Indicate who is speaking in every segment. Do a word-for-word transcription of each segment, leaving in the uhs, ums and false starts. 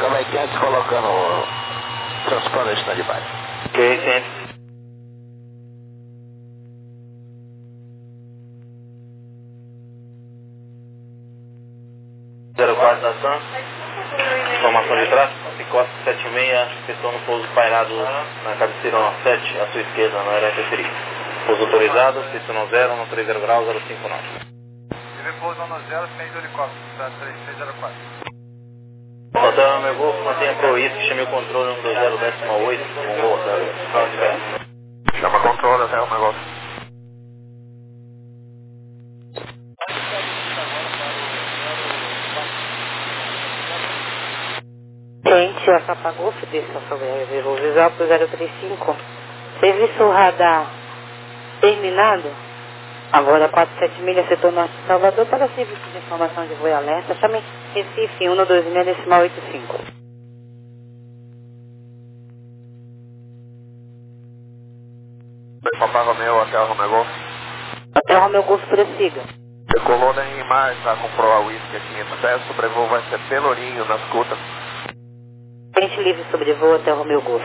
Speaker 1: vai quente colocando o transparente na de baixo.
Speaker 2: Ok, quente. zero quatro da Sam. Informação de tráfego. Picote sete seis, retorno pouso pairado na cabeceira nove sete, à sua esquerda, na área referida. Pouso autorizado, Y zero, no três zero graus, zero cinco nove.
Speaker 3: Tive pouso no zero, sem do helicóptero, tá três seis zero quatro.
Speaker 2: Hotel meu Golfo, mantenha Pro Isso, chame o controle um dois zero décimo oito, um gol, hotel.
Speaker 1: Chama controle até o negócio.
Speaker 4: Gente, a Papa Golf desse Alphaville, visual pro zero três cinco. Serviço radar terminado. Agora quatro sete milhas, setor norte de Salvador, para serviço de informação de voo e alerta. Chame Recife um dois seis decimal oito cinco.
Speaker 1: Papai Romeu até o Romeu Golf.
Speaker 4: Até o Romeu Golf prossiga.
Speaker 1: Decolou em mar, tá com Pro a Whisky a quinhentos pés, sobrevoo vai ser Pelourinho nas Cutas.
Speaker 4: Frente livre sobrevoo até o Romeu Golf.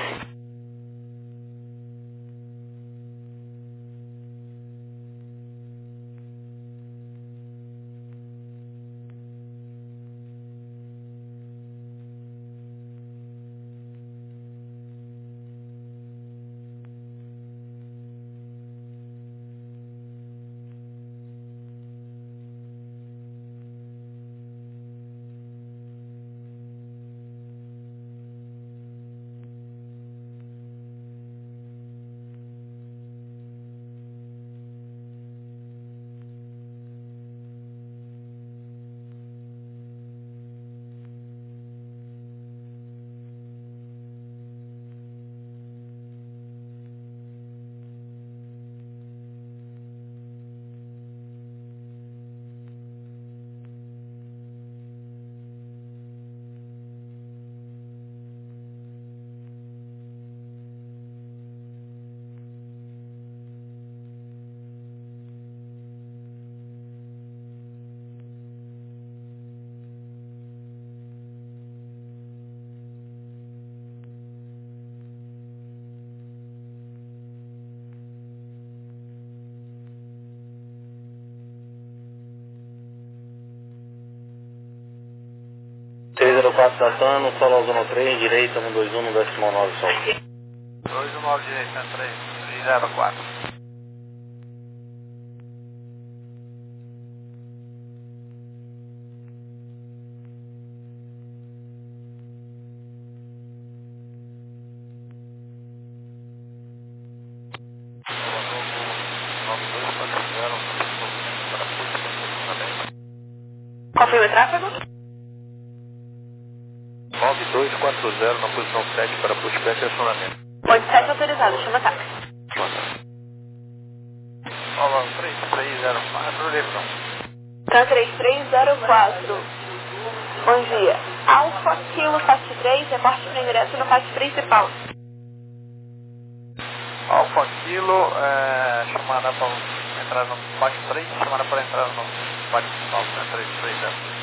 Speaker 2: três zero quatro da Tano, solo ao zona três, direita, um dois um, decimal nove, sol.
Speaker 3: dois um nove direita, três zero quatro.
Speaker 4: Qual foi o tráfego?
Speaker 1: nove dois quatro zero na posição sete para pushback e estacionamento.
Speaker 4: oito sete autorizado, chama táxi.
Speaker 3: Olá, três três zero quatro, Lebrão.
Speaker 4: Tan três três zero quatro. Bom dia. Alfa Kilo Fast três, reporte para ingresso no fast principal.
Speaker 3: Alfa Kilo, é, chamada para entrar no faixa três, chamada para entrar no faixa principal, né, três três zero.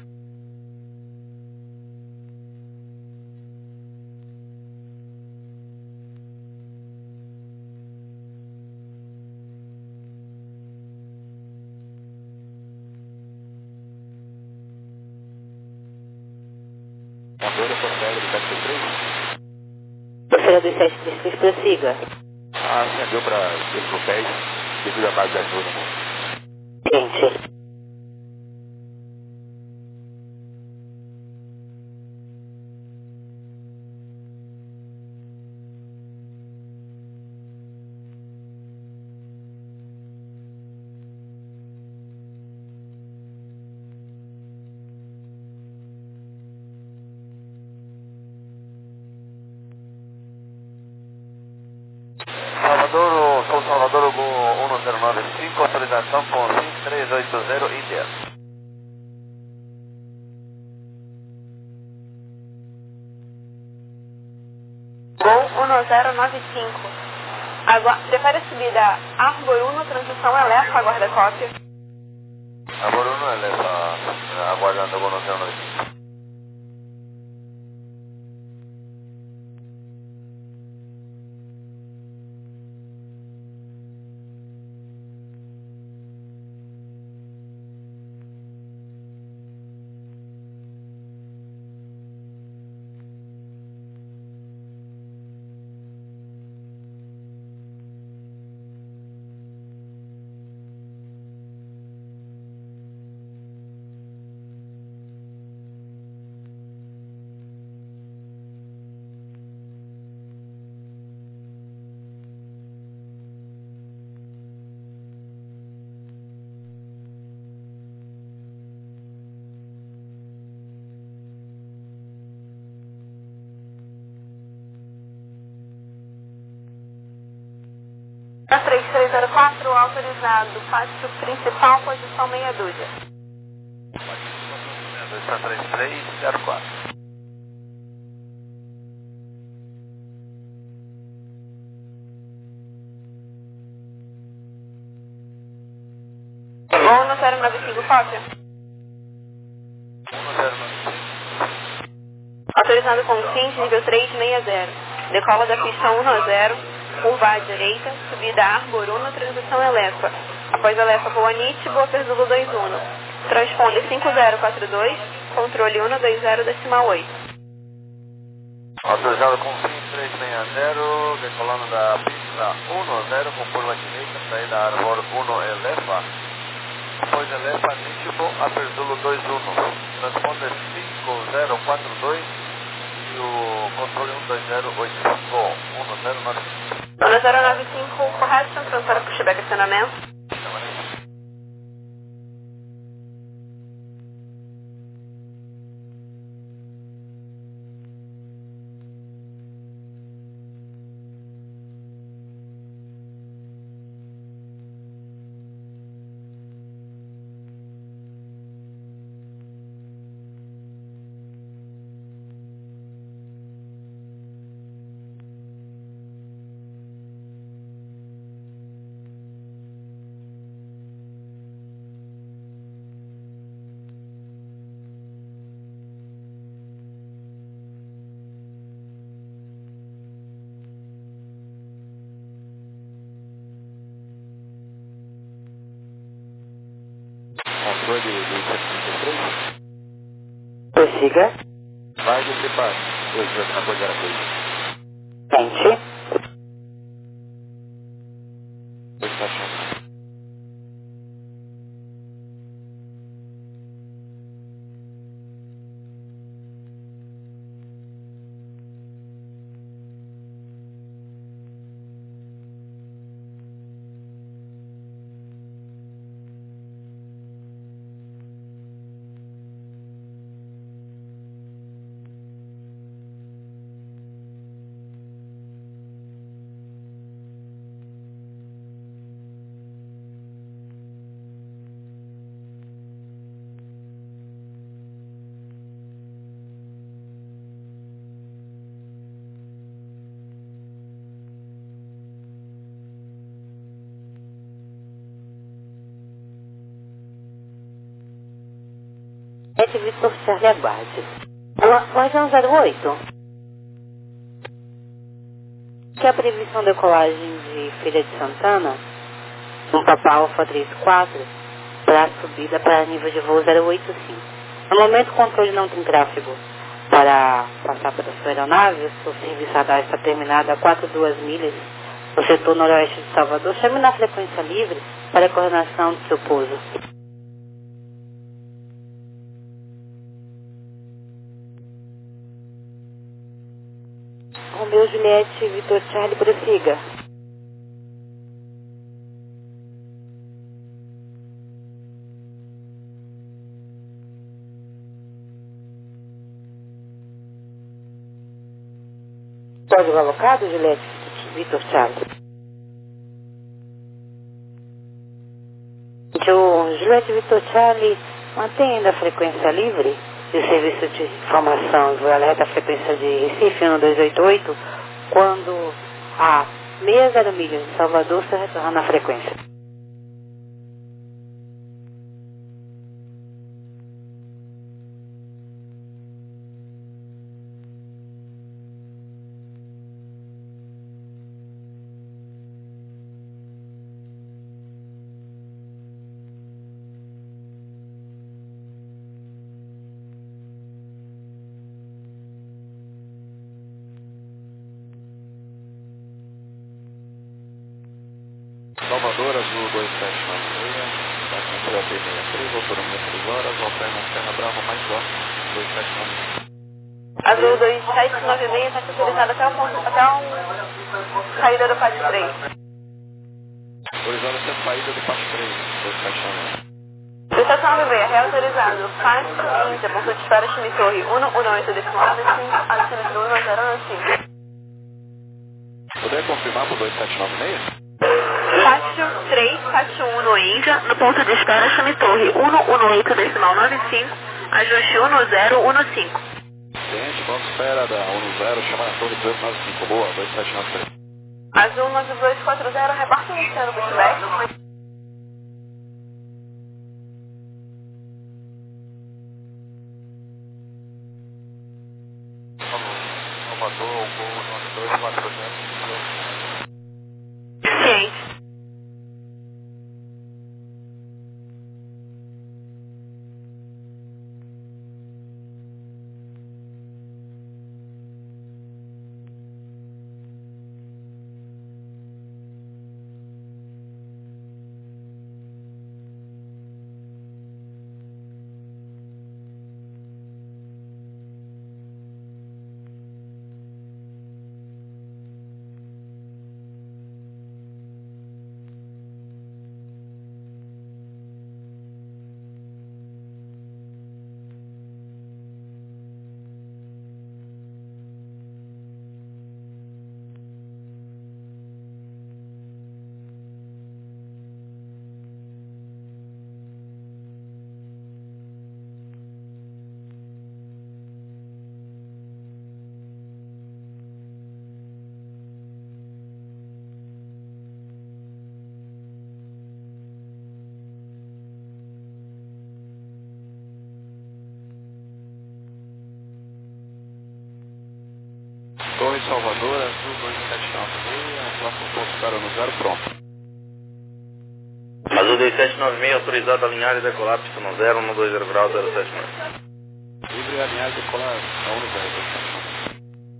Speaker 1: Agora Porto Alegre do sete três.
Speaker 4: Professora dos sete três três, prossiga.
Speaker 1: Ah, acendeu para cinco pés, devido à base de ajuda.
Speaker 4: Gente.
Speaker 3: Salvador, São Salvador, um zero nove cinco, autorização com cinco três oito zero, Índia.
Speaker 4: Gol um zero nove cinco. Agora, prepare a subida Arbor um, transição Elétrica, aguarda cópia.
Speaker 1: Agora não é essa, aguardando alguma zero nove cinco.
Speaker 5: três três zero quatro, autorizado, pátio principal, posição meia dúzia.
Speaker 3: dois três três zero quatro.
Speaker 5: Voo no zero nove cinco, cópia.
Speaker 3: um zero nove cinco.
Speaker 5: Autorizado com cinco, nível três seis zero. Decola da pista um a zero, curva à direita, subida Arbor um, transição Elefa. Após Elefa, voa NIT, voa Perzulo dois um. Transponder cinco zero quatro dois, controle um dois zero, decimal oito.
Speaker 3: Autorizado com cinco três seis zero, decolando da pista um a zero, com curva à direita, saída Arbor um Elefa. Após Elefa, Nitibo, a Perzulo dois um. Transponder cinco zero quatro dois e o controle um dois zero oito cinco, um zero nove cinco.
Speaker 5: um zero nove cinco, correto, transfere para o Pushback acionamento.
Speaker 3: Controle do cento e trinta e três.
Speaker 4: Prossiga.
Speaker 3: Vai descer para dois zero na coisa coisa.
Speaker 4: Tente.
Speaker 3: Dois estações.
Speaker 4: Ed Vitor Charlie, aguarde. Guardião zero oito. Que a previsão de decolagem de Feira de Santana, um Papa Alfa trinta e quatro, para a subida para nível de voo zero oito cinco. No momento o controle não tem tráfego para passar pela sua aeronave, o seu serviço radar está terminado a quatro vírgula dois milhas no setor noroeste de Salvador. Chame na frequência livre para a coordenação do seu pouso. Romeu Juliette Vitor Charlie, prossiga. Código alocado, Juliette Vitor Charlie. O Juliette Vitor Charlie mantém ainda a frequência livre de serviço de informação e voo alerta a frequência de Recife um dois oito oito, quando a seis zero milhas de Salvador se retorna na frequência.
Speaker 3: Salvador, Azul dois sete nove seis, bastante da T sessenta e três, autorância três horas, Alpena Serra Brava, mais Norte, dois sete nove seis.
Speaker 5: Azul dois sete nove seis, está autorizado até o ponto, até a saída do pátio três.
Speaker 3: Autorizado até a saída do pátio três, dois sete nove seis.
Speaker 5: dois sete nove seis, reautorizado, pátio Índia, ponto de espera, Chime Torre, um um oito, decimal cinco, adicional um zero nove cinco.
Speaker 3: Poderia confirmar para o dois sete nove seis?
Speaker 5: três quatro um no Índia, no ponto de espera chame torre um um oito decimal nove cinco, ajuste um zero um cinco.
Speaker 3: Cliente, ponto de espera da um zero, chama na torre duzentos e noventa e cinco, boa, dois sete nove três.
Speaker 5: Azul nove dois quatro zero, reporte iniciando o feedback.
Speaker 3: Salvador, o voo nove dois quatro zero.
Speaker 5: Ciente.
Speaker 3: Torre Salvador, Azul dois sete nove seis, próximo ponto de espera no zero, pronto.
Speaker 2: Azul dois sete nove seis, autorizado a alinhar e decolar, pista no zero, um dois zero grau, zero sete nove.
Speaker 3: Livre alinhar e decolar, a um zero dois sete nove.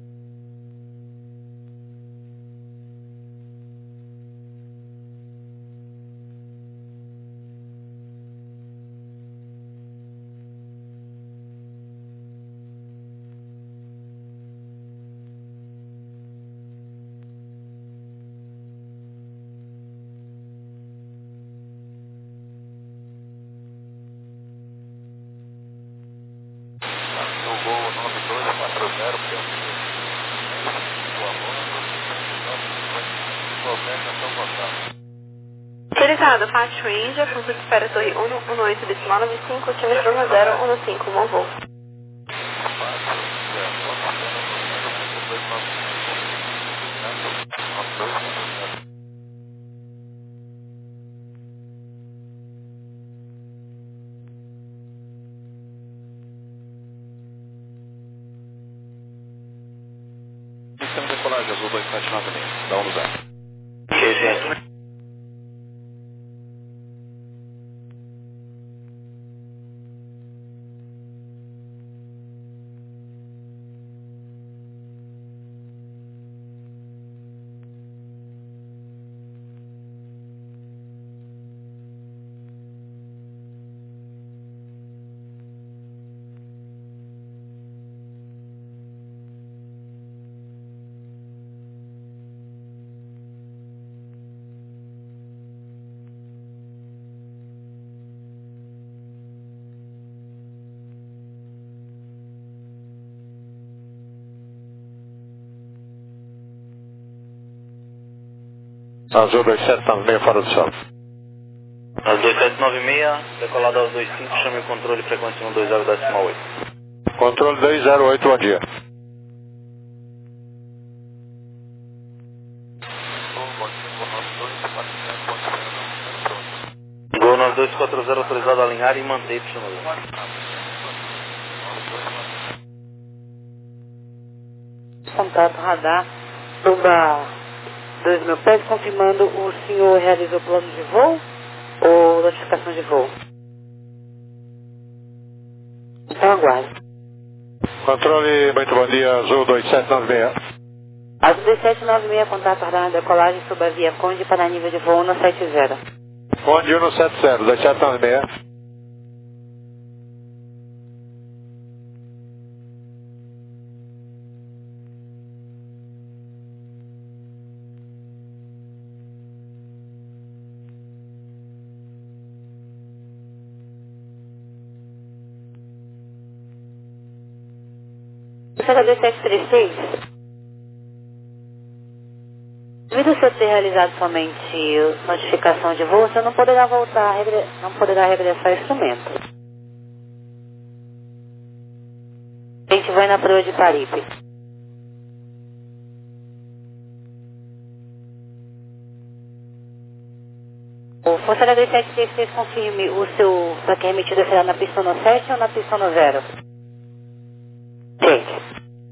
Speaker 5: Autorizado, Fátio Índia, ponto de espera torre um um oito decimal nove cinco, tímetro um zero um cinco, bom voo.
Speaker 3: Sistema de decolagem, Azul dois sete nove seis, da um zero.
Speaker 2: Ok, gente.
Speaker 3: Azul dois sete nove seis, fora do céu.
Speaker 2: Azul dois sete nove seis, decolado aos dois cinco, chame o controle frequência um dois zero decimal oito.
Speaker 3: Controle dois zero oito, bom dia.
Speaker 2: Gol nove dois quatro zero, autorizado a alinhar e manter pista no zero.
Speaker 4: Contato radar, suba dois mil pés, confirmando o senhor realizou plano de voo ou notificação de voo? Então aguarde.
Speaker 3: Controle, muito bom dia, Azul dois sete nove seis.
Speaker 4: Azul dois sete nove seis, contato radar na decolagem, suba via Conde para nível de voo um sete zero.
Speaker 3: Conde um sete zero, dois sete nove seis.
Speaker 4: Será dois sete três seis? Devido ao senhor ter realizado somente notificação de voo, o senhor não poderá voltar, a regre... não poderá regressar ao instrumento. A gente vai na proa de Paripe. O Força Aérea sete três três, confirme o seu saque remetido será na pista no sete ou na pista no zero? Gente.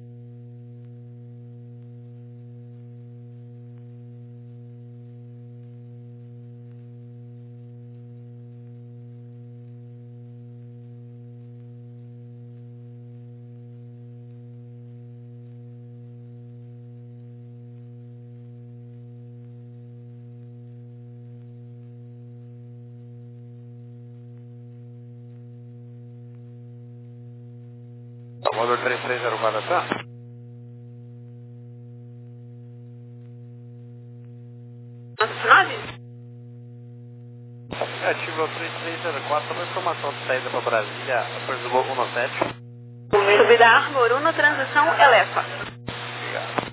Speaker 3: Motor três três zero quatro, tá?
Speaker 5: nove?
Speaker 3: Ativo três três zero quatro, uma informação de saída para Brasília, Perzulo um sete.
Speaker 5: Subida Arbor um, transição Elefa.
Speaker 3: Obrigado.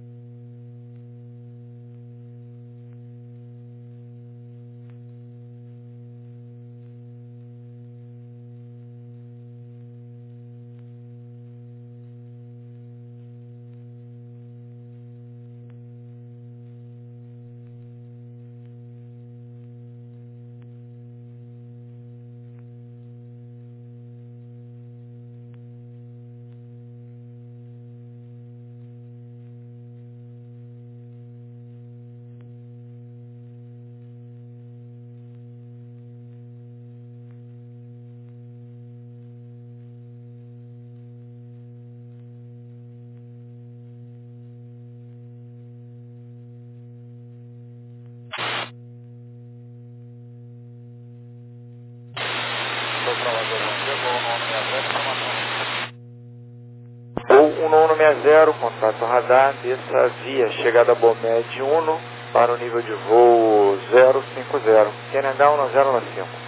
Speaker 3: Voo um nove seis zero, contato radar, desça via chegada Bomed Uno para o nível de voo zero cinco zero, Q N H um zero cinco.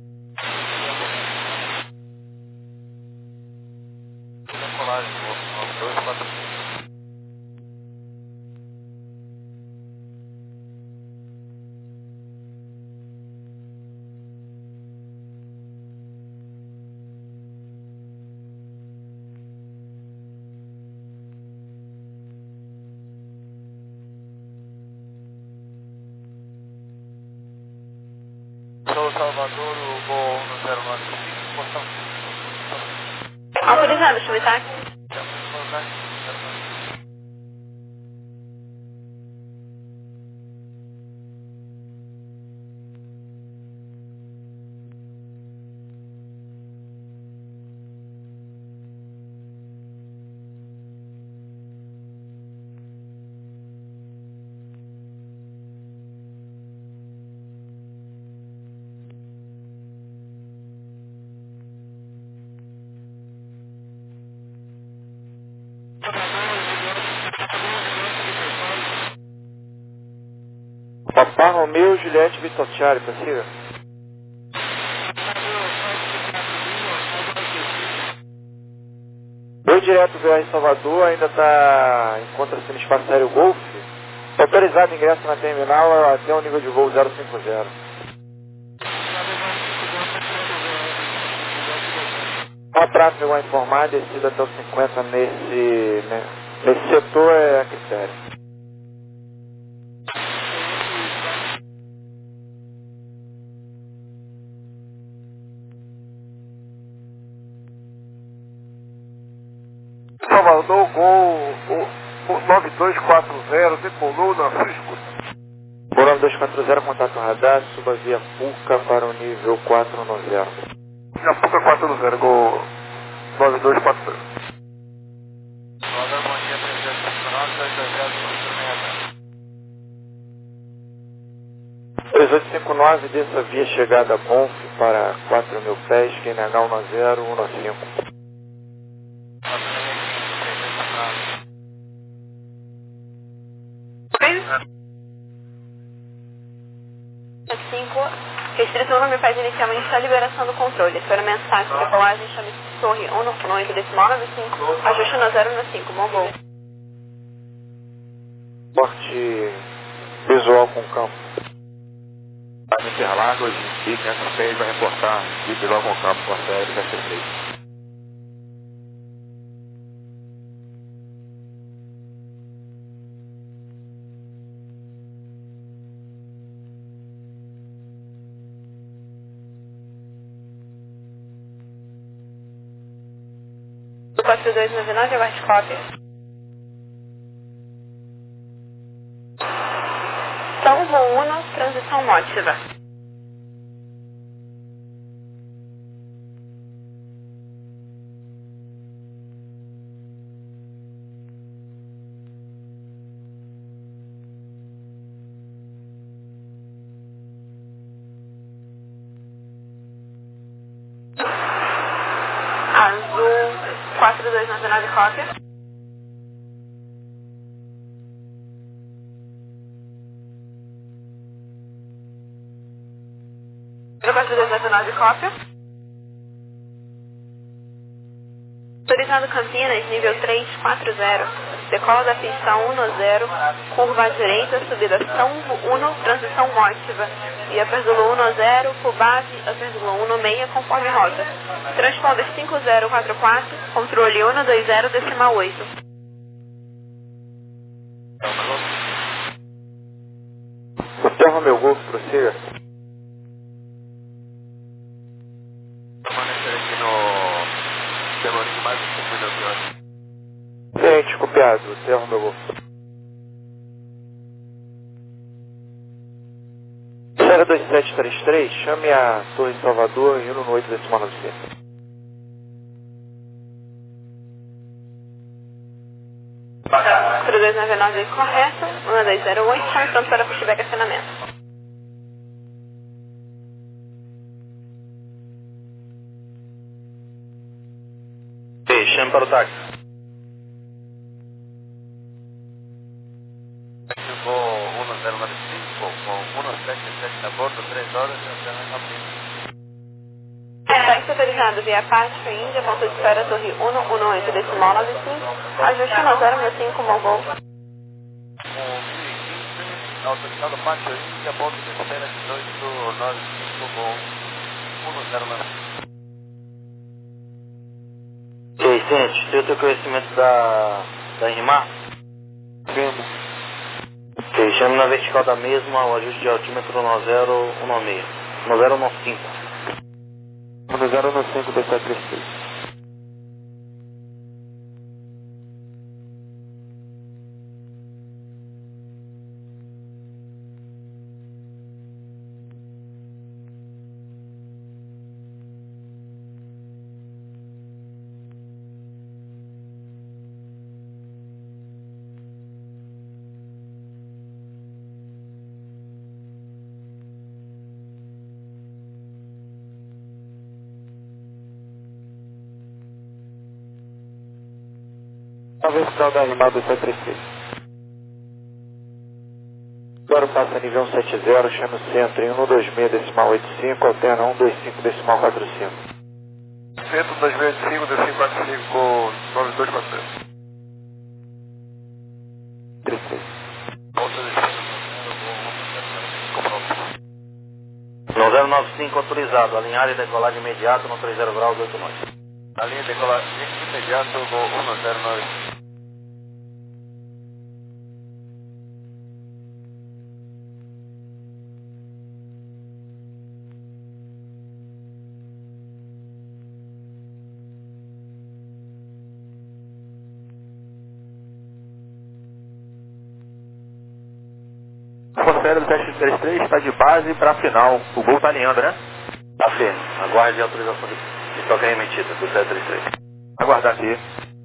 Speaker 3: Sou Salvador, o voo um zero nove cinco, portão.
Speaker 5: Autorizado, Chumitak.
Speaker 3: Papá Romeu, Juliette, Vitor Charlie, possível? Voo direto V R Salvador, ainda está encontra-se no espaço aéreo Golf. Autorizado ingresso na terminal até o nível de voo zero cinco zero. Uma tráfego a informar, descida até o cinquenta nesse, né, nesse setor é a critério. Salvador, Gol nove dois quatro zero, decolou na sua escuta. Gol nove dois quatro zero, contato radar, suba via Puca para o nível quatro nove zero. Via Puca quatro zero, Gol nove dois quatro zero. Salvador, bom dia, três zero cinco nove, dois dois zero, três oito cinco nove, desça via chegada Conf para quatro mil pés, Q N H um zero um cinco.
Speaker 5: cinco, restrição não me pede inicialmente a liberação do controle. Espera mensagem de decolagem, chame Torre um oito decimal nove cinco, ajuste no zero no cinco, bom voo.
Speaker 3: Porte Visual com campo.
Speaker 1: Vai no Interlagos, e quinhentos e seis vai reportar e visual com campo, Força Aérea sete três.
Speaker 5: quatro dois nove nove, aguarde cópia. São voo Uno, transição mótiva. Azul quatro dois nove nove, cópia. quatro dois nove nove, cópia. Autorizado Campinas, nível três quatro zero. Decola da pista um zero, curva à direita, subida São um, transição mótiva. E a Zulu um zero, Cubase, a Zulu um seis, conforme rota. Transponder cinco zero quatro quatro, controle um dois zero, decimal oito.
Speaker 3: Observa meu golfo, prossiga.
Speaker 1: Permanecer aqui no Pelourinho mais uns cinco minutos.
Speaker 3: Ciente, copiado. Observa meu golfo. zero dois sete três três, chame a Torre Salvador e no oito decimal nove cinco.
Speaker 5: quatro dois nove nove, correto. um dois zero oito, chame pronto para pushback acionamento.
Speaker 2: Ok, chame para o táxi.
Speaker 3: Voo um zero nove cinco com um sete sete a bordo, três horas e até na cabine.
Speaker 5: Táxi autorizado via Pátio, Índia, ponto de espera, Torre um um oito, decimal nove cinco. Ajuste um zero nove cinco, bom voo.
Speaker 3: Com mil e quinze, autorizado Pátio Índia, ponto de espera dezoito nove cinco com um zero nove cinco.
Speaker 2: Ok, Ciente, tem o teu conhecimento da, da RIMAR?
Speaker 3: Vimos.
Speaker 2: Ok, chame na vertical da mesma o ajuste de altímetro um zero um seis. um zero um cinco.
Speaker 3: um zero nove cinco dois sete três três. A vertical da RIMAR dois sete três três. Agora passa nível cento e setenta, chame o centro em um dois seis decimal oito cinco, alterna um dois cinco decimal quatro cinco. Centro dois dois cinco decimal quatro cinco, nove dois quatro zero. três três.
Speaker 2: um zero nove cinco autorizado, alinhar e decolar de imediato no três zero graus oito nove.
Speaker 3: A linha decolar de imediato com um zero nove cinco.
Speaker 1: Força Aérea do sete três três está de base para a final. O gol está alinhando, né?
Speaker 2: Tá firme. Aguarde a autorização de, de toque remetida do sete três três.
Speaker 1: Aguardar aqui.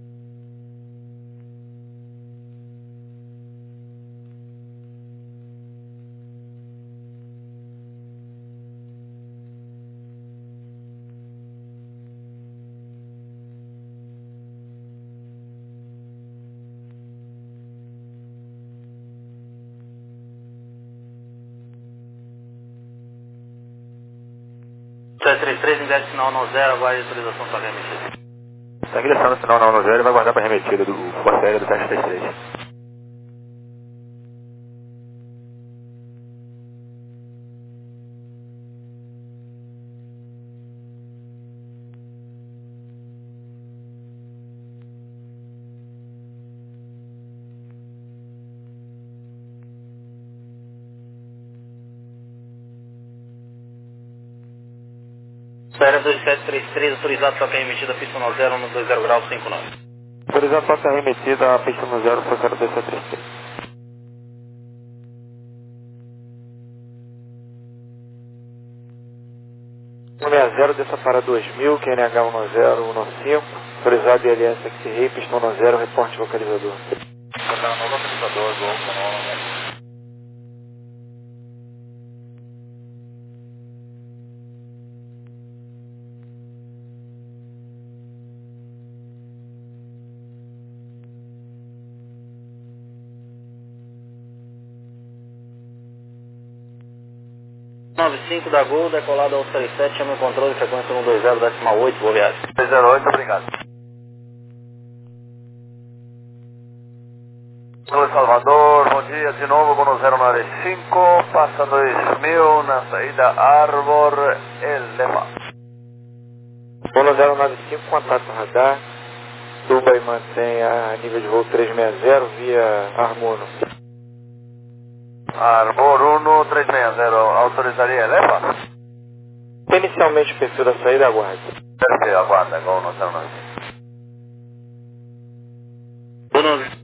Speaker 2: sete três três, ingresse final no zero, aguarde a autorização para remetida.
Speaker 1: Está ingressando no final na um zero e vai guardar para a remetida do Força Aérea do sete três três.
Speaker 2: Espera dois sete três três, autorizado toca remetida, pista no zero, no dois zero grau, cinco nove.
Speaker 1: Autorizado toca remetida, pista no zero, foi zero dois sete três três. um seis zero, desça para dois mil, Q N H um zero um cinco, autorizado I L S X-Ray, pistão no zero, reporte localizador.
Speaker 3: Botar no localizador, gol, canal,
Speaker 2: nove cinco da Gol, decolado ao trinta e sete, chama o controle, frequência um dois zero, decimal oito, boa viagem.
Speaker 3: dois zero oito, obrigado. Luiz Salvador, bom dia, de novo, Gol zero nove cinco, passa dois mil na saída Arbor, eleva.
Speaker 1: Gol zero nove cinco, contato radar, suba e mantenha nível de voo trezentos e sessenta via Armono.
Speaker 3: Arbor um três seis zero, autorizaria eleva?
Speaker 1: Inicialmente o perfil da saída, aguarde.
Speaker 3: Perfil, aguarda, Gol zero nove cinco.
Speaker 2: Bruno.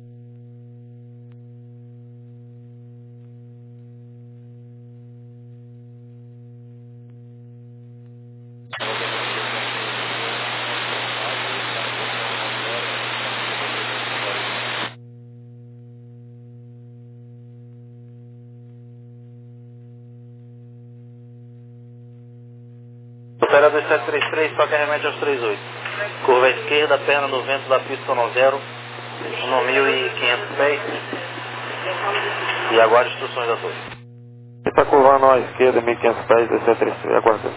Speaker 2: Opera dois sete três três, toca remete aos trinta e oito. Curva à esquerda, perna no vento da pista no zero, no mil e quinhentos pés. E aguarde instruções da torre.
Speaker 1: Está curvando à esquerda, mil e quinhentos pés, dois sete três três, aguarda.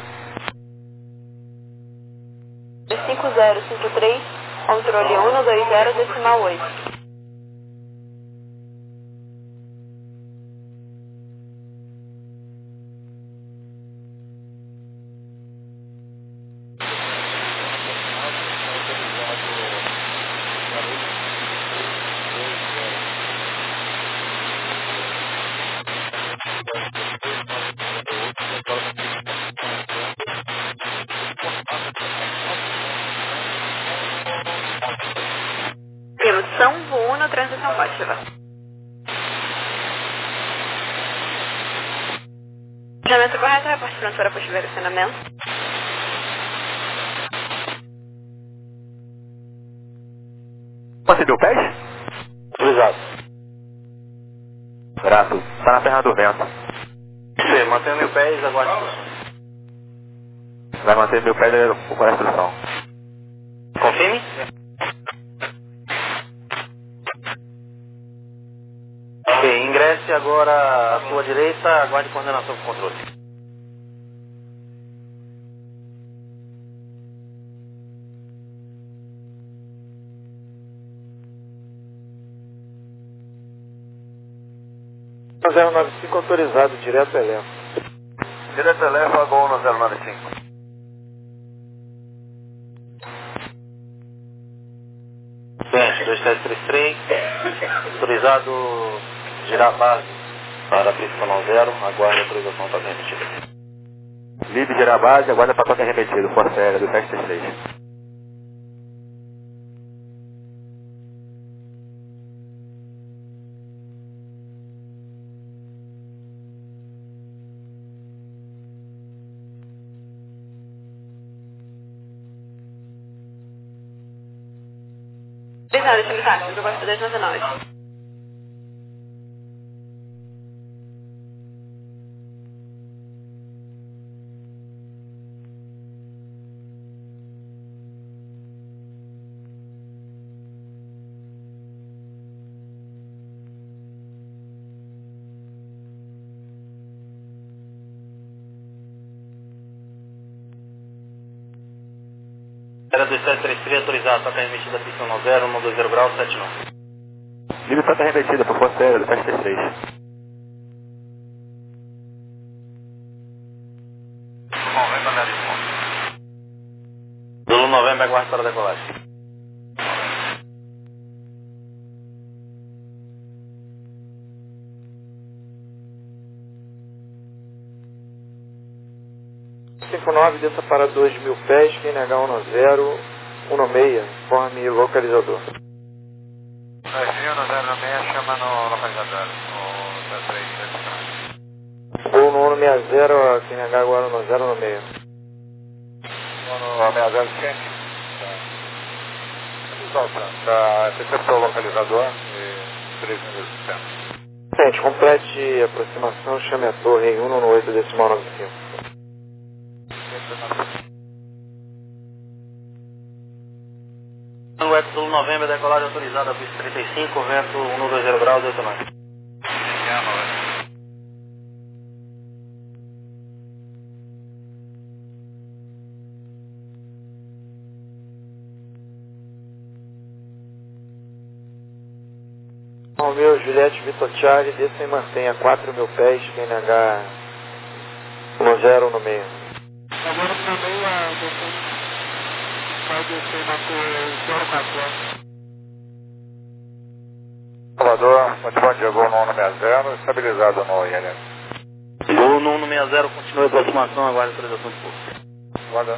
Speaker 5: cinco zero cinco três, controle um dois zero, decimal oito. Temos São Uno, transição positiva. Planejamento correto, reporte pronto para posterior acionamento.
Speaker 1: Você deu pés?
Speaker 2: Autorizado.
Speaker 1: Grato. Está na perna do vento.
Speaker 2: Sim, mantenha mil pés, aguarde instruções.
Speaker 1: Vai manter mil pés com a instrução.
Speaker 2: Confirme? Ok, ingresse agora à sua direita, aguarde coordenação com controle.
Speaker 1: zero nove cinco autorizado, direto eleva.
Speaker 3: Direto eleva, Gol no zero nove cinco.
Speaker 2: Frente, dois sete três três, autorizado girar a base para a pista no zero, aguarde a autorização para remetida.
Speaker 1: Livre gerar a base, aguarda para toque remetido, força aérea do sete três três.
Speaker 5: Obrigada, time táxi, proposta dois nove nove.
Speaker 2: Era dois sete três três, autorizado, toca remetida pista no zero, no dois zero grau, sete nove.
Speaker 1: Livre toque remetida por força aérea do sete três três.
Speaker 3: noventa metros de ponto.
Speaker 2: Zulu Novembro, aguarde para a decolagem.
Speaker 1: cinco nove, desça para dois mil pés, Q N H um zero um seis, informe localizador.
Speaker 3: F um zero seis, chama no localizador, o zero três sete.
Speaker 1: Voo no um seis zero, Q N H agora um zero um seis.
Speaker 3: No seis zero quente. Solta, tá, receptor localizador e três minutos de tempo.
Speaker 1: Gente, complete a aproximação, chame a torre em um nove oito decimal nove cinco.
Speaker 2: O Eco Zulu Novembro, decolagem autorizada, pista trinta e cinco, vento um dois zero graus, oito nove.
Speaker 1: Romeu, Juliette, Vitor Charlie, desça e mantenha quatro mil pés, Q N H um zero um seis.
Speaker 3: Agora também a vai descer na zero quatro. Salvador, muito bom dia, voo no um seis zero, estabilizado no I L M.
Speaker 2: Voo no um seis zero, continue a aproximação, aguarde autorização de pouso.
Speaker 3: Guarda.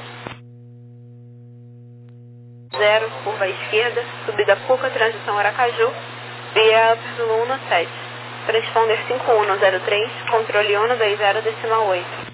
Speaker 5: zero, curva à esquerda, subida Cuca, transição Aracaju, via Zulu um sete. Transponder cinco um zero três, controle um dois zero decimal oito.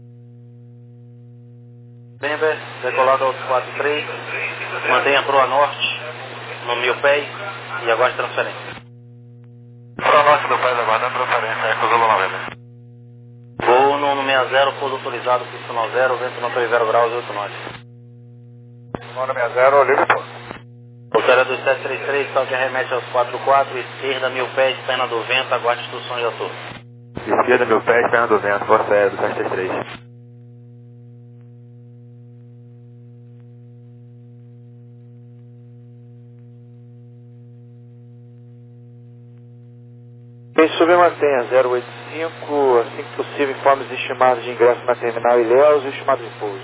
Speaker 2: Bember, decolado alto quatro três, mantenha proa norte, no mil pés e aguarde transferência.
Speaker 3: Proa norte do pés, aguardando transferência, Eco Zulu Novembro.
Speaker 2: Voo no um seis zero, pouso autorizado, pista nove zero, vento no três zero graus, oito nove.
Speaker 3: um seis zero, livre posto.
Speaker 2: Rotaria dos sete três três, salve arremete aos quatro quatro, esquerda mil pés, perna do vento, aguarde instruções da torre.
Speaker 3: Esquerda mil pés, perna do vento, você é do sete três três.
Speaker 1: Quem subir mantenha zero oito cinco, assim que possível informe os estimados de ingresso na terminal Ilhéus e os estimados de pouso.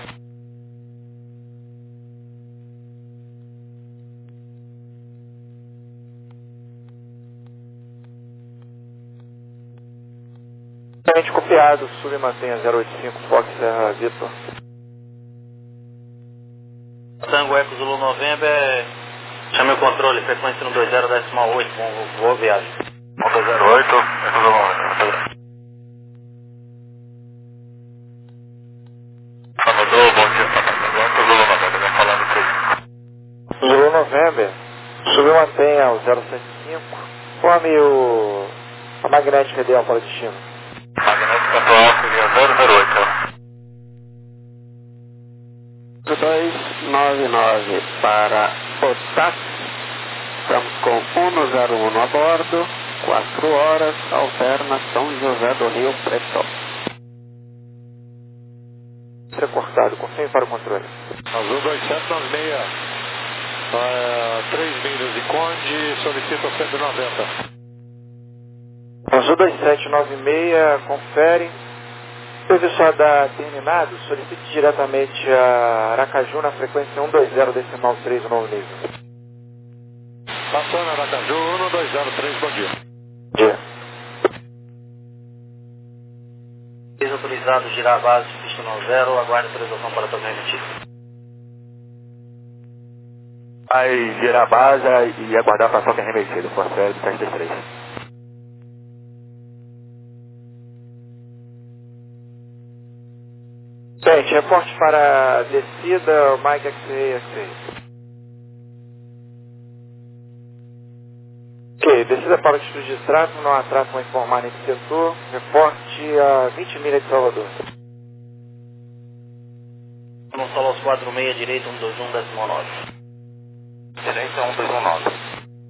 Speaker 1: Tenente copiado, sub mantenha zero oito cinco, Fox Serra Vitor.
Speaker 2: Tango Eco Zulu Novembro, chame o controle, frequência no dois zero decimal oito, boa viagem.
Speaker 3: um dois zero oito, Eco Zulu Novembro. Salvador, bom dia, Eco Zulu Novembro, vem falando três.
Speaker 1: Zulu November, sub mantenha o zero sete cinco, informe o... a magnética ideal para o destino.
Speaker 3: Magnética atual seria zero zero oito.
Speaker 6: dois nove nove para Otac, estamos com um zero um a bordo, quatro horas, alterna São José do Rio Preto.
Speaker 1: Recortado, confirme para o controle.
Speaker 3: Azul dois sete nove seis, uh, três milhas de Conde, solicita cento e noventa.
Speaker 1: Azul dois sete nove seis, confere. Serviço a dar terminado, solicite diretamente a Aracaju na frequência um dois zero decimal três, o novo nível.
Speaker 3: Passando Aracaju, um dois zero três, bom dia.
Speaker 1: Dia.
Speaker 2: Desautorizado, girar a base, pista nove zero, aguarde autorização para torre emitida.
Speaker 3: Vai girar a base e aguardar para a toque remetida, por série do sete três.
Speaker 1: Gente, reporte para a descida, Mike X-Ray X-Ray. Ok, descida para o Instituto de Tráfego, não há tráfego a informar nesse setor. Reporte a vinte milhas de Salvador.
Speaker 2: No solo aos quatro seis, direita um dois um decimal nove.
Speaker 3: Direita um dois um nove.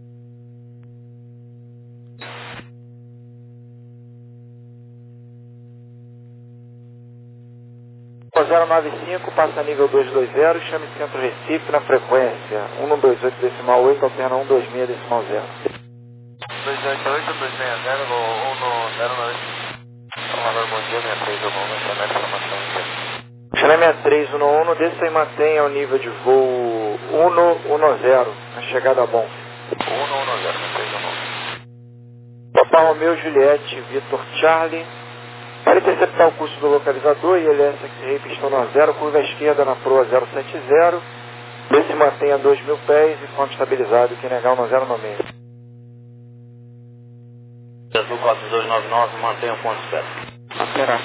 Speaker 1: zero nove cinco, passa nível dois dois zero, chame Centro Recife na frequência um dois oito decimal oito, alterna um dois seis decimal zero.
Speaker 3: dois oito oito, dois seis zero, um zero nove. Salvador, bom dia, minha três um um, entrando na informação aqui.
Speaker 1: Chame sessenta e três um um, desça e mantenha o nível de voo um um zero, na chegada a bom.
Speaker 3: um um zero, minha três um um.
Speaker 1: Papa Romeu, Juliette, Vitor Charlie, Para interceptar o curso do localizador, I L S X-Ray pistão no zero, curva à esquerda na proa zero sete zero, B se mantém a dois mil pés e forma estabilizado, que negar no zero no meio.
Speaker 2: Azul quatro dois nove nove, mantenha o ponto espera.
Speaker 6: Alterar.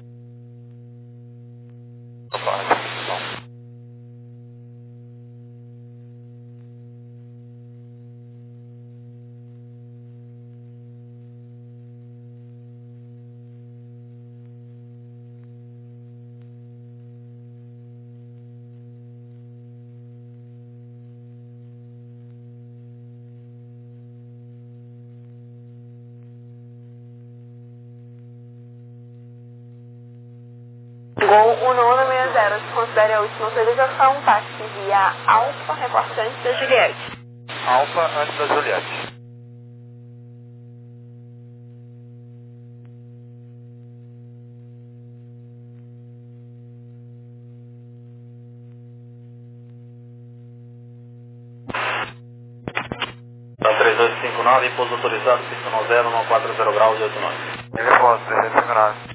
Speaker 5: Gol um nove seis zero, se considere a última autorização, táxi via Alfa, reporte antes da Juliette.
Speaker 3: Alfa antes da Juliette.
Speaker 2: três dois cinco nove, pouso autorizado, pistão zero, não quatro zero graus e oito nove.
Speaker 3: Ele posto, três dois cinco nove.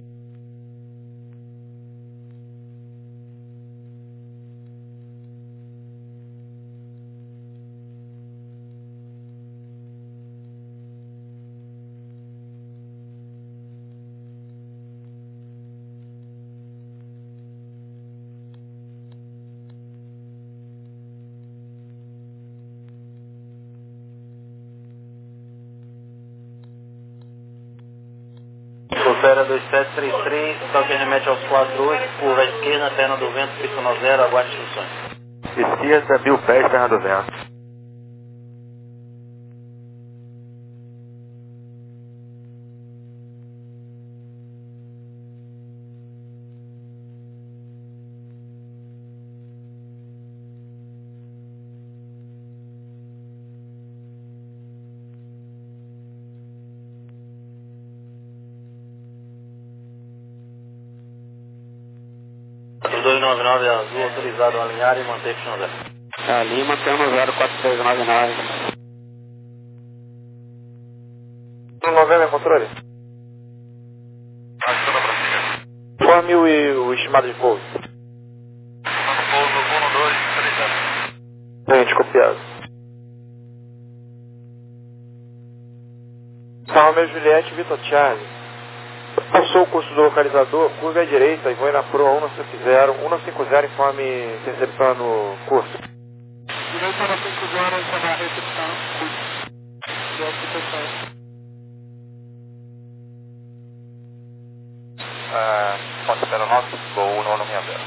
Speaker 2: Fera dois sete três três, toque remete aos quatro oito, curva à esquerda, perna do vento, pistão zero, aguarde instruções.
Speaker 3: Esquerda, mil pés, perna do vento.
Speaker 2: quatro dois nove nove azul, autorizado a alinhar e manter pistão zero.
Speaker 6: Ali mantendo zero quatro três nove nove.
Speaker 1: No Novembro, controle.
Speaker 3: Ajuda pra cima.
Speaker 1: Forme o, o estimado de pouso.
Speaker 3: Pouso um dois três zero.
Speaker 1: Gente, copiado. São Romeo Juliette, Vitor Charlie. Passou o curso do localizador, curva à direita e voe na proa um cinco zero, um cinco zero, informe interceptando o curso.
Speaker 6: Direita era cinco zero, para a recepção.
Speaker 3: É, ponto zero nove, gol um nove zero.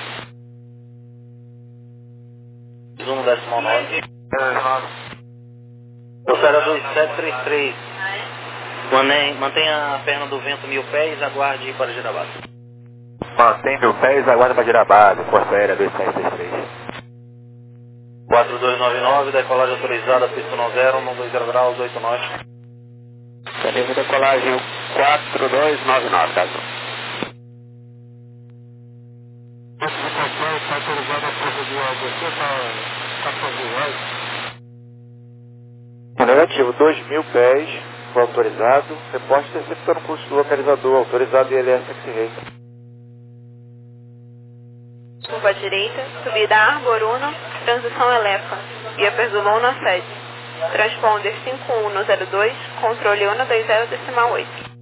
Speaker 2: um decimal nove.
Speaker 3: nove.
Speaker 2: Fera dois sete três três. Mantém- Mantenha a perna do vento mil pés, aguarde para Girabado.
Speaker 3: Mantém mil pés, aguarda para Girabado. Força Aérea dois sete três três.
Speaker 2: quatro dois nove nove, decolagem autorizada, pistão zero, não dois zero graus, oito nove.
Speaker 6: Beleza, decolagem quatro dois nove nove, tá? Está autorizada a proceder você está fazendo
Speaker 1: Negativo, dois mil pés, foi autorizado. Reporte interceptando o curso do localizador, autorizado I L S X-Ray.
Speaker 5: Curva à direita, subida Arbor Uno, transição Elefa, via Perzulon na sede. Transponder cinco um no zero dois, controle um dois zero decimal oito.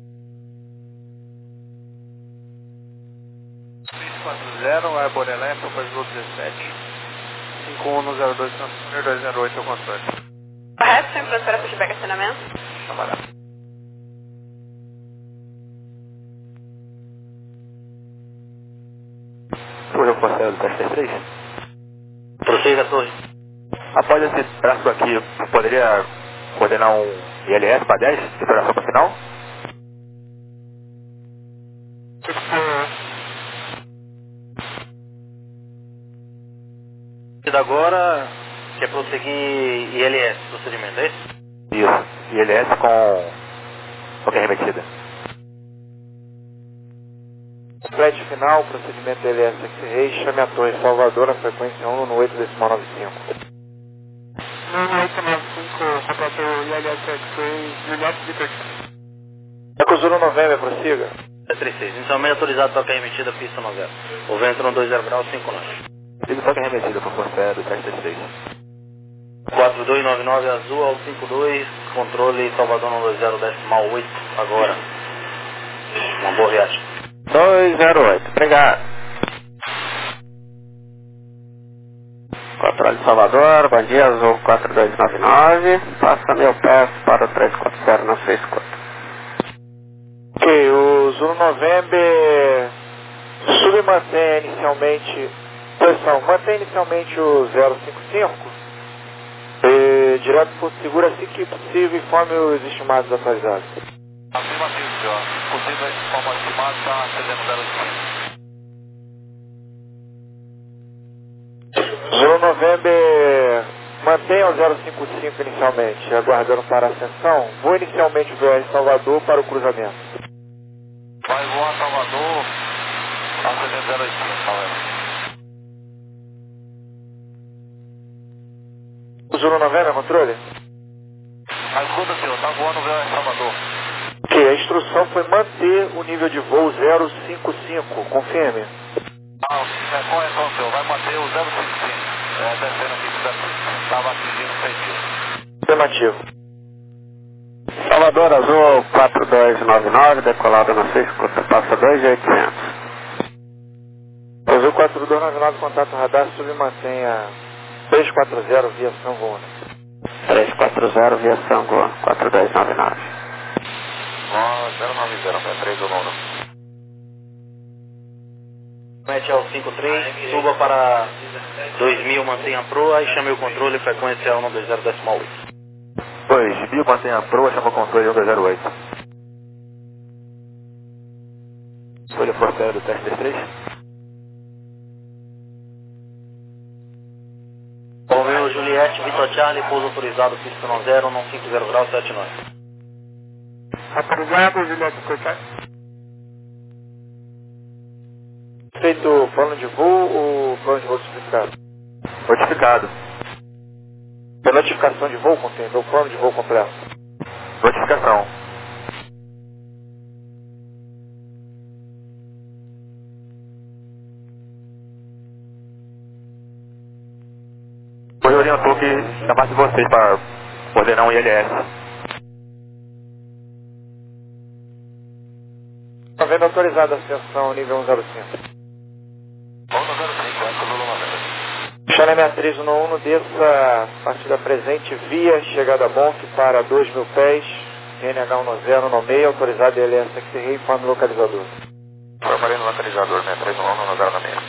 Speaker 3: três quatro zero, Arbor Elefa, Perzulon dezessete. cinco um no zero dois, Transponder dois zero oito, é o controle.
Speaker 5: Correto, sem pronto para feedback acionamento.
Speaker 3: Camarada. Torre ao Força Aérea do teste três.
Speaker 2: Prossiga, torre.
Speaker 3: Após esse traço aqui, poderia coordenar um I L S para dez, de operação para final?
Speaker 2: E agora, quer prosseguir I L S, procedimento, é isso?
Speaker 3: Isso, I L S com qualquer remetida.
Speaker 1: Flat final, procedimento I L S X-Ray, chame a torre Salvador na frequência um no oito decimal nove cinco.
Speaker 6: um oito nove cinco, contratou I L S X-Ray, Juliette Vitor.
Speaker 1: Acusou no Novembro, prossiga.
Speaker 2: trinta e seis. Inicialmente autorizado toca remetida, pista no zero. O vento no dois zero graus, cinco nove.
Speaker 3: Siga toca remetida para Porto Alegre, teste seis.
Speaker 2: quatro dois nove nove azul ao cinco dois, controle Salvador no dois zero decimal oito, agora. Uma boa viagem.
Speaker 6: dois zero oito, obrigado. Controle Salvador, bom dia, azul quatro dois nove nove, passa meu peço para o três quatro zero na sua escuta.
Speaker 1: Ok, o Zulu November submantém inicialmente, posição, mantém inicialmente o zero cinco cinco, e, direto por seguro assim que possível, informe os estimados atualizados.
Speaker 3: Afirmativo, senhor. Possível forma estimada, está acendendo zero cinco.
Speaker 1: Zulu November mantém o zero cinco cinco inicialmente, aguardando para a ascensão. Vou inicialmente V R Salvador para o cruzamento.
Speaker 3: Vai voar Salvador, acendendo zero cinco, galera.
Speaker 1: Zulu November, controle?
Speaker 3: A escuta, senhor, está voando V R Salvador.
Speaker 1: Ok, a instrução foi manter o nível de voo zero cinco cinco, confirme.
Speaker 3: Ah, é correção, senhor, vai manter o zero cinco cinco. É, descendo aqui do zero cinco cinco, estava atingindo seis mil.
Speaker 1: Afirmativo.
Speaker 6: Salvador azul quatro dois nove nove, decolado na sua escuta, passa dois mil e oitocentos.
Speaker 1: Azul quatro dois nove nove, contato radar, submantenha três quatro zero via São Gomes.
Speaker 6: três quatro zero via Sango, quatro dois nove nove.
Speaker 3: Ah, zero nove zero, é três o número.
Speaker 2: Mete ao cinco três, suba para dois mil, mantenha a proa e chame o controle, frequência um dois zero decimal oito.
Speaker 3: dois mil, mantenha a proa, chama o controle um dois zero oito. Escolha porteira do teste três.
Speaker 2: Romeu Juliette, Vitor Charlie, pouso autorizado, pista no zero, não cinco zero graus, sete nove.
Speaker 1: Autorizado, Juliette Vitor Charlie. Feito plano de voo ou plano de voo notificado?
Speaker 3: Notificado.
Speaker 1: É notificação de voo, contém, ou plano de voo completo?
Speaker 3: Notificação. Hoje orientou que chamasse vocês para ordenar um I L S.
Speaker 1: Está vendo autorizada a ascensão nível cento e cinco.
Speaker 3: um zero cinco, essa do November.
Speaker 1: Chana Beatriz no um, desça a partir da presente via chegada Bonf para dois mil pés, N H um zero no meio, autorizado L S X R, informe localizador.
Speaker 3: Informarei no localizador, né? três um um, um zero na meia.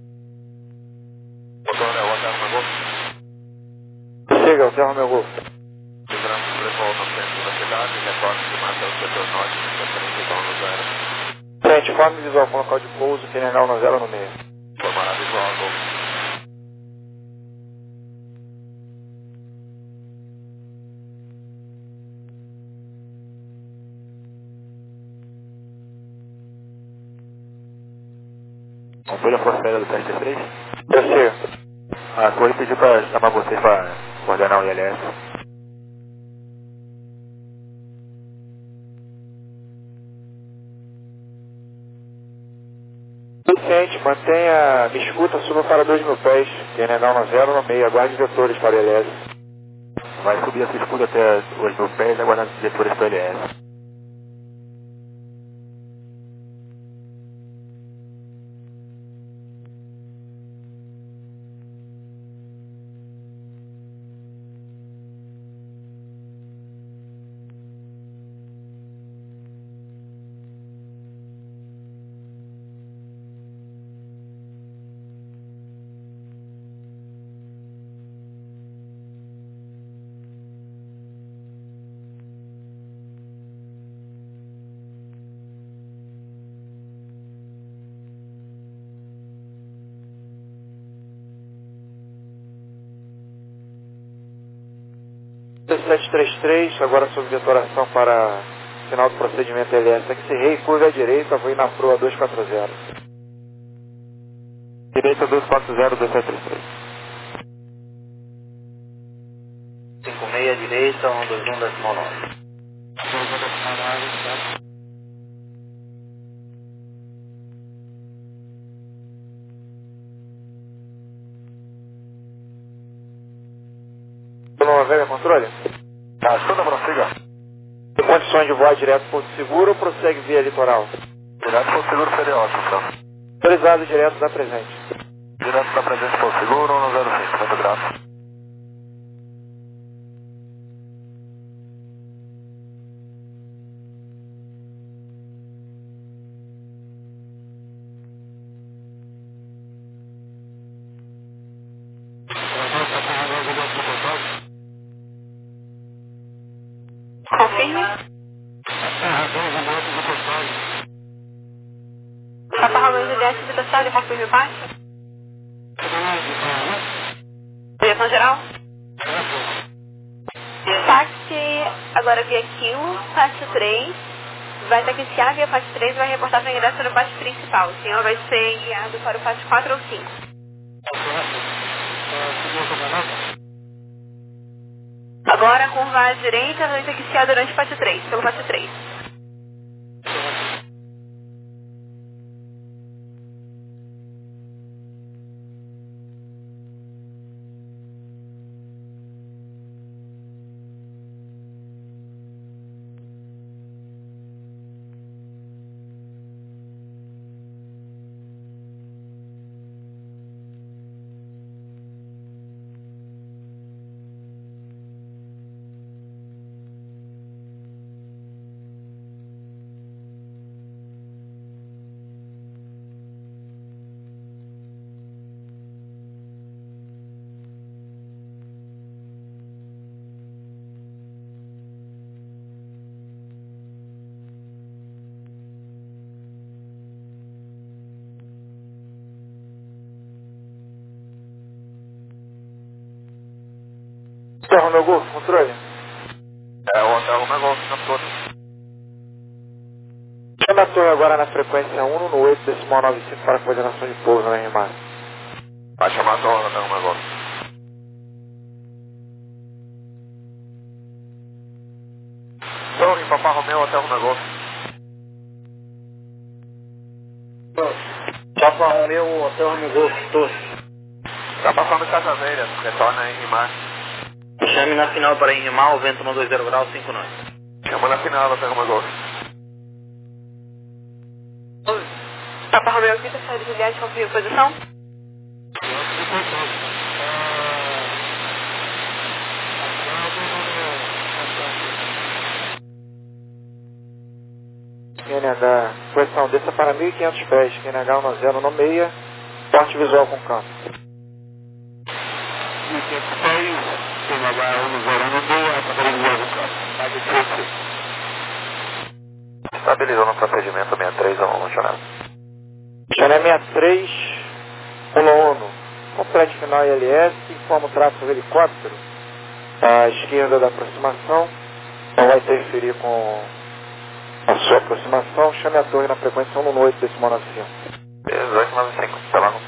Speaker 3: Motor, né? O hotel no Golfo.
Speaker 1: Chega, observa meu gol.
Speaker 3: Livramos o volta ao centro da cidade, retorno de mata ao setor norte, referente ao no zero.
Speaker 1: Frente, forma visual com local de pouso, N H um zero no meio.
Speaker 3: Formará visual Golfo. Controle a força do teste três.
Speaker 1: Descer.
Speaker 3: A Torre pediu para chamar vocês para ordenar o I L S.
Speaker 1: Suficiente, mantenha, me escuta, suba para dois mil pés, N H um zero no meio, aguarde vetores para L S.
Speaker 3: Vai subir a sua escudo até os mil pés, aguardando os vetores para o L S.
Speaker 1: sete três três, agora sob vetoração para final do procedimento L S X R, curva à direita, vou ir na proa dois quatro zero.
Speaker 3: Direita dois quatro zero, dois sete três três.
Speaker 2: cinco seis, direita, um dois um decimal nove.
Speaker 1: Vega Controle?
Speaker 3: Ah, escuta, prossiga.
Speaker 1: Tem condições de voar direto para Porto Seguro ou prossegue via litoral?
Speaker 3: Direto para o seguro seria ótimo, então.
Speaker 1: Autorizado direto da presente.
Speaker 3: Direto da presente para o seguro, um zero cinco, muito grato.
Speaker 5: Confirme. Papa Romeo Juliette, Vitor Charlie, confirme o baixa. Direção geral. Táxi, agora via Kilo, Pátio três. Vai taxiar via Pátio três e vai reportar para ingresso no pátio principal. O senhor vai ser guiado para o pátio quatro ou cinco. Agora, curva à direita, vai taxiar durante o pátio três, pelo pátio três.
Speaker 1: Hotel Romeo Golf, controle?
Speaker 3: É, o Hotel Romeo Golf, na torre.
Speaker 1: Chama a torre agora na frequência um no oito decimal nove cinco para coordenação de pouso na R M A.
Speaker 3: Vai chamar a torre, Hotel Romeo Golf. Torre, Papa Romeo, Hotel Romeo Golf.
Speaker 2: Papa Romeo, Hotel Romeo Golf, torre.
Speaker 3: Tá passando Casaveiras, retorna aí em mar.
Speaker 2: Chame na final para enrimar, o vento no dois zero graus, cinco nove.
Speaker 3: Chama na final, Hotel Romeo Golf.
Speaker 5: Papa Romeo, Vitor Charlie, Juliette, confirme posição.
Speaker 1: Q N H, correção, desça para mil e quinhentos pés, Q N H um zero no meia, porte visual com campo.
Speaker 6: mil e quinhentos pés, Q N H um zero no meia, porte visual com campo.
Speaker 3: Estabilizou no procedimento sessenta e três, vamos funcionar.
Speaker 1: Channel sessenta e três, Uno complete final I L S, informa o tráfego do helicóptero à esquerda da aproximação, não vai interferir com a sua aproximação, chame a torre na frequência um no oito decimal nove cinco.
Speaker 3: dezoito noventa e cinco, tá lá.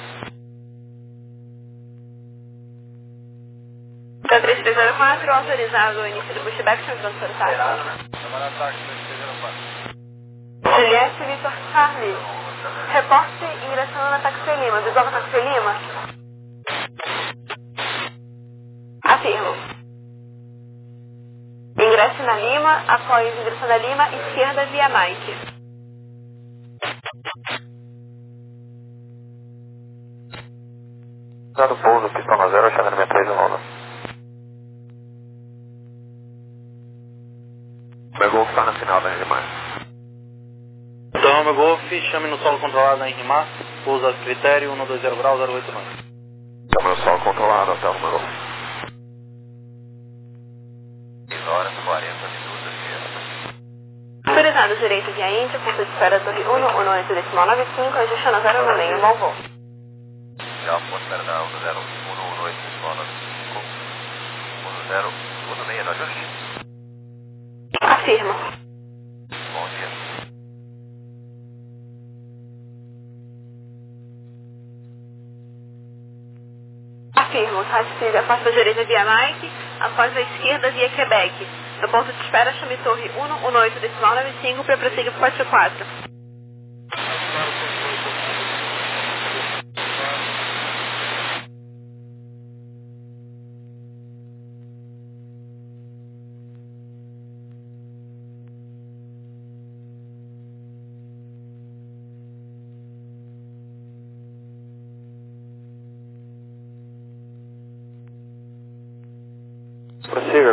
Speaker 5: Então, três três zero quatro, autorizado o início do pushback, chamando para o táxi. Juliette, Vitor Charlie. Reporte ingressando na Taxi Lima. Visual na Taxi Lima? Afirmo. Ingresse na Lima, após ingressão da Lima, esquerda via Mike.
Speaker 3: Dado pouso, pistão zero, channel sessenta e três, Londres. Meu Golf está na final da R M A.
Speaker 2: Então, Romeo Golf, chame no solo controlado na R M A, pousa critério um dois zero graus, zero oito nove.
Speaker 3: Então, meu solo controlado, Hotel Romeo Golf. seis horas e quarenta minutos aqui.
Speaker 5: Autorizado direito via Índia, ponto de espera torre um no oito decimal nove cinco, ajustando zero no meio, bom voo.
Speaker 3: Já posso esperar um zero um no oito decimal nove cinco. um zero um no meio, não ajuste.
Speaker 5: Afirmo.
Speaker 3: Bom dia.
Speaker 5: Afirmo, taxi após a direita via Mike, após a esquerda via Quebec. No ponto de espera, chame torre um no oito decimal nove cinco para prosseguir para o quatro quatro.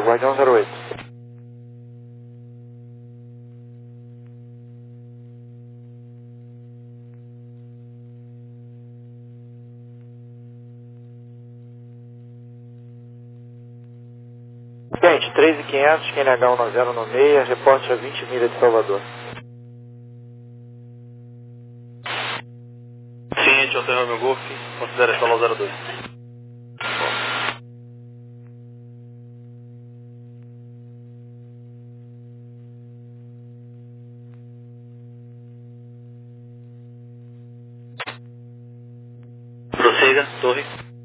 Speaker 1: Guardião zero oito. Gente, três mil e quinhentos, Q N H um zero no meia, reporte a vinte milhas de Salvador.
Speaker 2: Ciente, Hotel Romeo Golf, considera escalão zero dois. Prossiga, torre.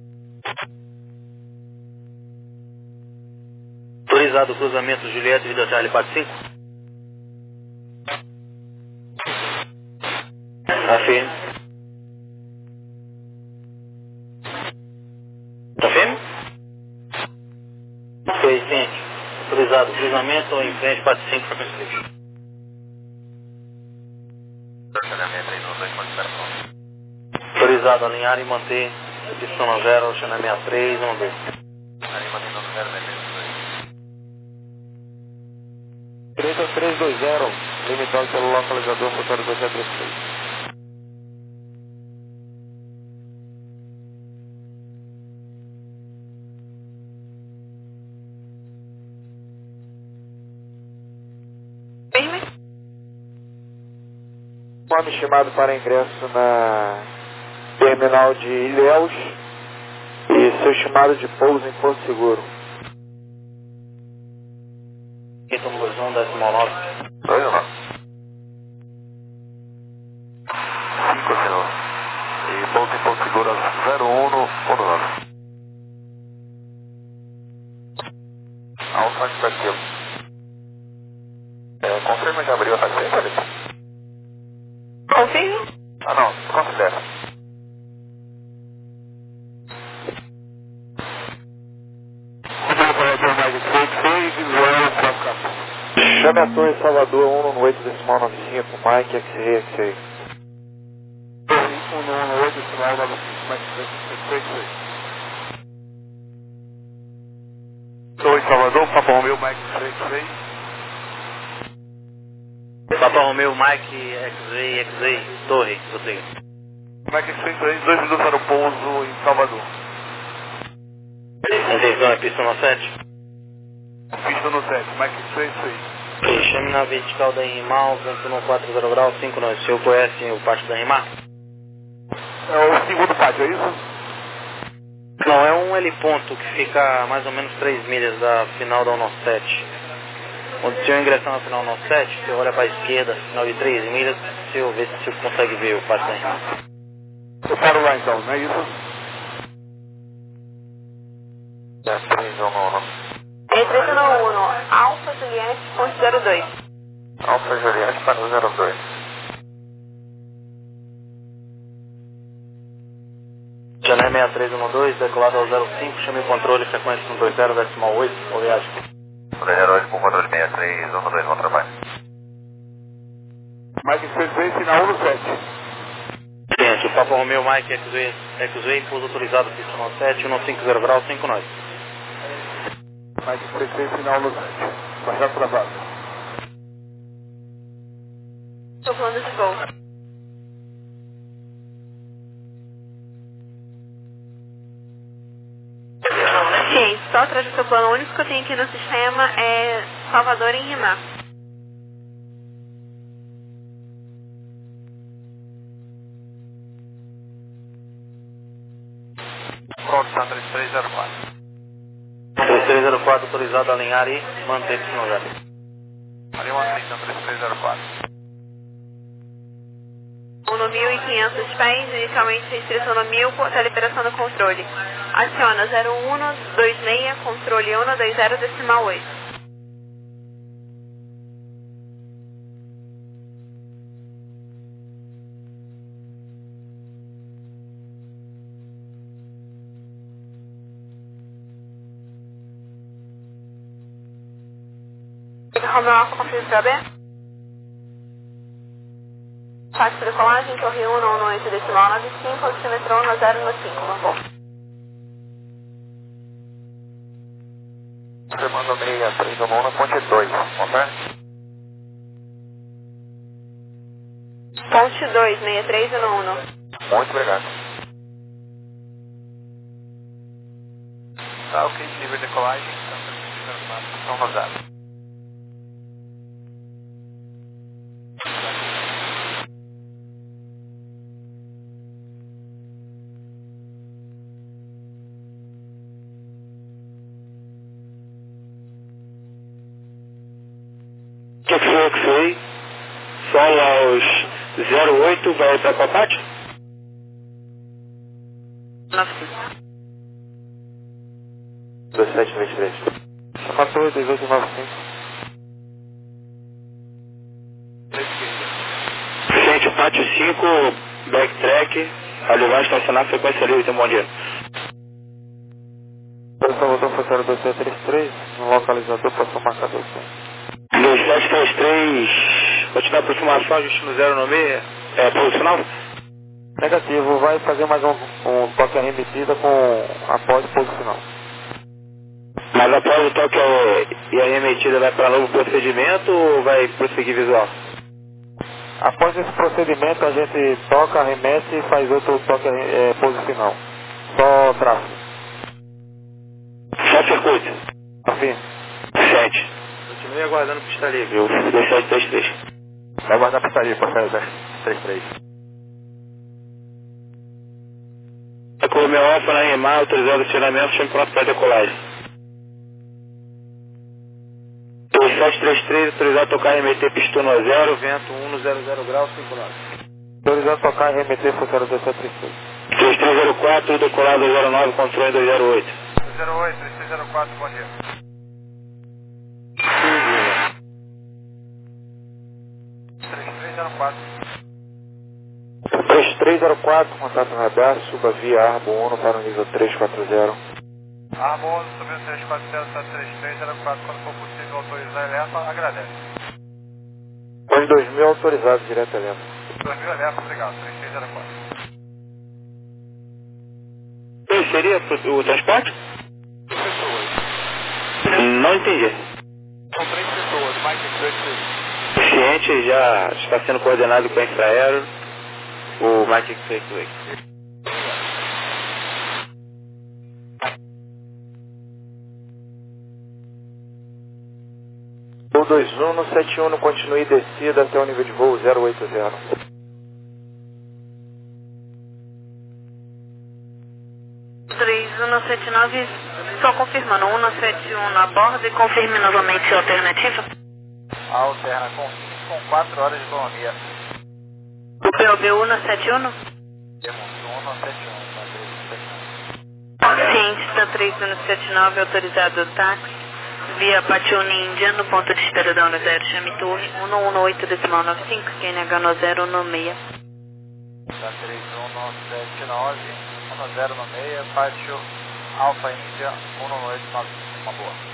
Speaker 2: Autorizado o cruzamento Juliette Vida Charlie quatro cinco. Tá firme. Tá firme? Ok, ciente. Autorizado o cruzamento em frente quatro cinco para construir.
Speaker 3: Estacionamento aí no dois ponto zero.
Speaker 2: Autorizado a alinhar e manter pistão no zero, chama sessenta e três, um dois.
Speaker 3: Ali mantendo no zero, né?
Speaker 1: três três dois zero, limitado pelo localizador, motor dois zero três seis.
Speaker 5: Firme.
Speaker 1: Nome estimado para ingresso na terminal de Ilhéus e seu estimado de pouso em Porto Seguro.
Speaker 2: Então, dois um, decimal nove.
Speaker 3: dois um. cinco senhor. E ponto em ponto seguro zero um no ponto nove. Alfa expectativa. É, confirma que abriu a taxa, Felipe?
Speaker 5: Confirme.
Speaker 3: Ah não, considera.
Speaker 1: Chame a Torre Salvador um no oito decimal nove cinco, Mike X-Ray X-Ray.
Speaker 3: um no oito decimal nove cinco, Mike X-Ray. Torre Salvador, Papa Romeo, Mike X-Ray.
Speaker 2: Papa Romeo, Mike X-Ray, X-Ray, torre, prossiga.
Speaker 3: Mike X-Ray, dois minutos para o pouso em Salvador.
Speaker 2: Intenção é pista no sete.
Speaker 3: Pista no sete, Mike X-Ray.
Speaker 2: Ok, chame na vertical da Rimar, vento no quatro zero grau, cinco nove. O senhor conhece o pátio da Rimar?
Speaker 3: É o segundo pátio, é isso?
Speaker 2: Não, é um heliponto que fica a mais ou menos três milhas da final da um sete. Quando o senhor ingressar na final um sete, você olha para a esquerda, final de três milhas, o senhor vê se o senhor consegue ver o pátio da Rimar.
Speaker 3: Eu paro lá então, não é isso? É três um um.
Speaker 5: É três um um, Alfa Juliette, ponto zero dois.
Speaker 3: Alfa Juliette para o zero dois.
Speaker 2: Janela seis três um dois, decolado ao zero cinco, chame o controle, frequência um dois zero, decimal oito, ou viagem.
Speaker 3: zero oito com controle seis três um dois, bom trabalho. Mike X-Ray, sinal um no sete.
Speaker 2: Gente, o Papa Romeo, Mike X-Ray, X-Ray, pouso autorizado, pista no sete, um cinco zero grau, cinco nove.
Speaker 3: Mike X-Ray, sinal no sete. Baixar travado.
Speaker 5: Estou falando de voo. Sim, só atrás do seu plano. O único que eu tenho aqui no sistema é Salvador em Rimar.
Speaker 3: Pronto, está três três zero quatro.
Speaker 2: três três zero quatro, autorizado a alinhar e manter esse lugar.
Speaker 3: Ali uma aceita, três três zero quatro.
Speaker 5: No mil e quinhentos pés, inicialmente restrição no mil, até liberação do controle. Aciona zero um dois seis, controle um dois zero, decimal oito. Romeo Alfa, confirma para aberto. Faixa de decolagem, torre um no oito decimal nove cinco, oxímetro um no zero no cinco, por favor.
Speaker 3: Confirmando meia três um um na ponte dois, confere?
Speaker 5: Ponte dois, seis três um um.
Speaker 3: Muito obrigado. Tá, ok, livre decolagem, então, São Rosado.
Speaker 2: O que foi o que foi? Sol aos zero oito vai para qual parte?
Speaker 1: dois sete dois três. quatro oito dois oito nove cinco.
Speaker 2: Gente, pátio cinco, backtrack, ali vai estacionar, frequência livre, tem um bom dia.
Speaker 1: Operação voltou foi zero dois sete três três, no localizador passou marcador sim.
Speaker 2: dois sete três três, continua a aproximação, ajuste no zero nove seis, é posicional?
Speaker 1: Negativo, vai fazer mais um, um toque arremetida com após posicional.
Speaker 2: Mas após o toque e a remetida vai para novo procedimento ou vai prosseguir visual?
Speaker 1: Após esse procedimento a gente toca, arremete e faz outro toque é, posicional. Só tráfego.
Speaker 2: Só circuito?
Speaker 1: Afim.
Speaker 2: sete. Continue aguardando pista livre, o dois sete três três.
Speaker 3: Vai aguardar a pista livre, passar dois três três.
Speaker 2: Com o meu alfa na remar, autorizado o acionamento, chame pronto para decolagem. dois sete três três, autorizado a tocar e remeter pistona zero, vento um no zero zero graus, circulado.
Speaker 1: Autorizado a tocar e remeter foi zero dois sete três três.
Speaker 2: três três zero quatro, decolado zero nove, controle dois zero oito.
Speaker 3: dois zero oito, três três zero quatro, bom dia. três três zero quatro.
Speaker 1: três três zero quatro, contato no radar, suba via Arbo um para o nível três quatro zero.
Speaker 3: Arbo um, subindo três quatro zero, sete três três zero quatro, quando for possível autorizar a Elefa, agradece.
Speaker 1: Os dois mil autorizados direto a Elefa.
Speaker 3: dois mil Elefa, obrigado, três três zero quatro.
Speaker 2: Esse seria o transporte?
Speaker 3: Três pessoas.
Speaker 2: Não entendi.
Speaker 3: São três pessoas, mais de três pessoas.
Speaker 2: O cliente já está sendo coordenado com a Infraero, o Mike Fake.
Speaker 1: O dois um no sete um continue descida até o nível de voo zero oito zero.
Speaker 4: três um sete nove, só confirmando, um sete um na borda e confirme novamente a alternativa.
Speaker 3: Alterna com, com quatro horas de autonomia.
Speaker 4: O P O B um sete um?
Speaker 3: Temos um sete um, tá
Speaker 4: Cientista três um sete nove, autorizado táxi, via Patione Índia, no ponto de espera da zero zero, chame torre um um oito decimal nove cinco, Q N H no zero um seis.
Speaker 3: Tá três um sete nove, um zero um seis, pátio Alfa Índia, um um oito nove cinco, uma boa.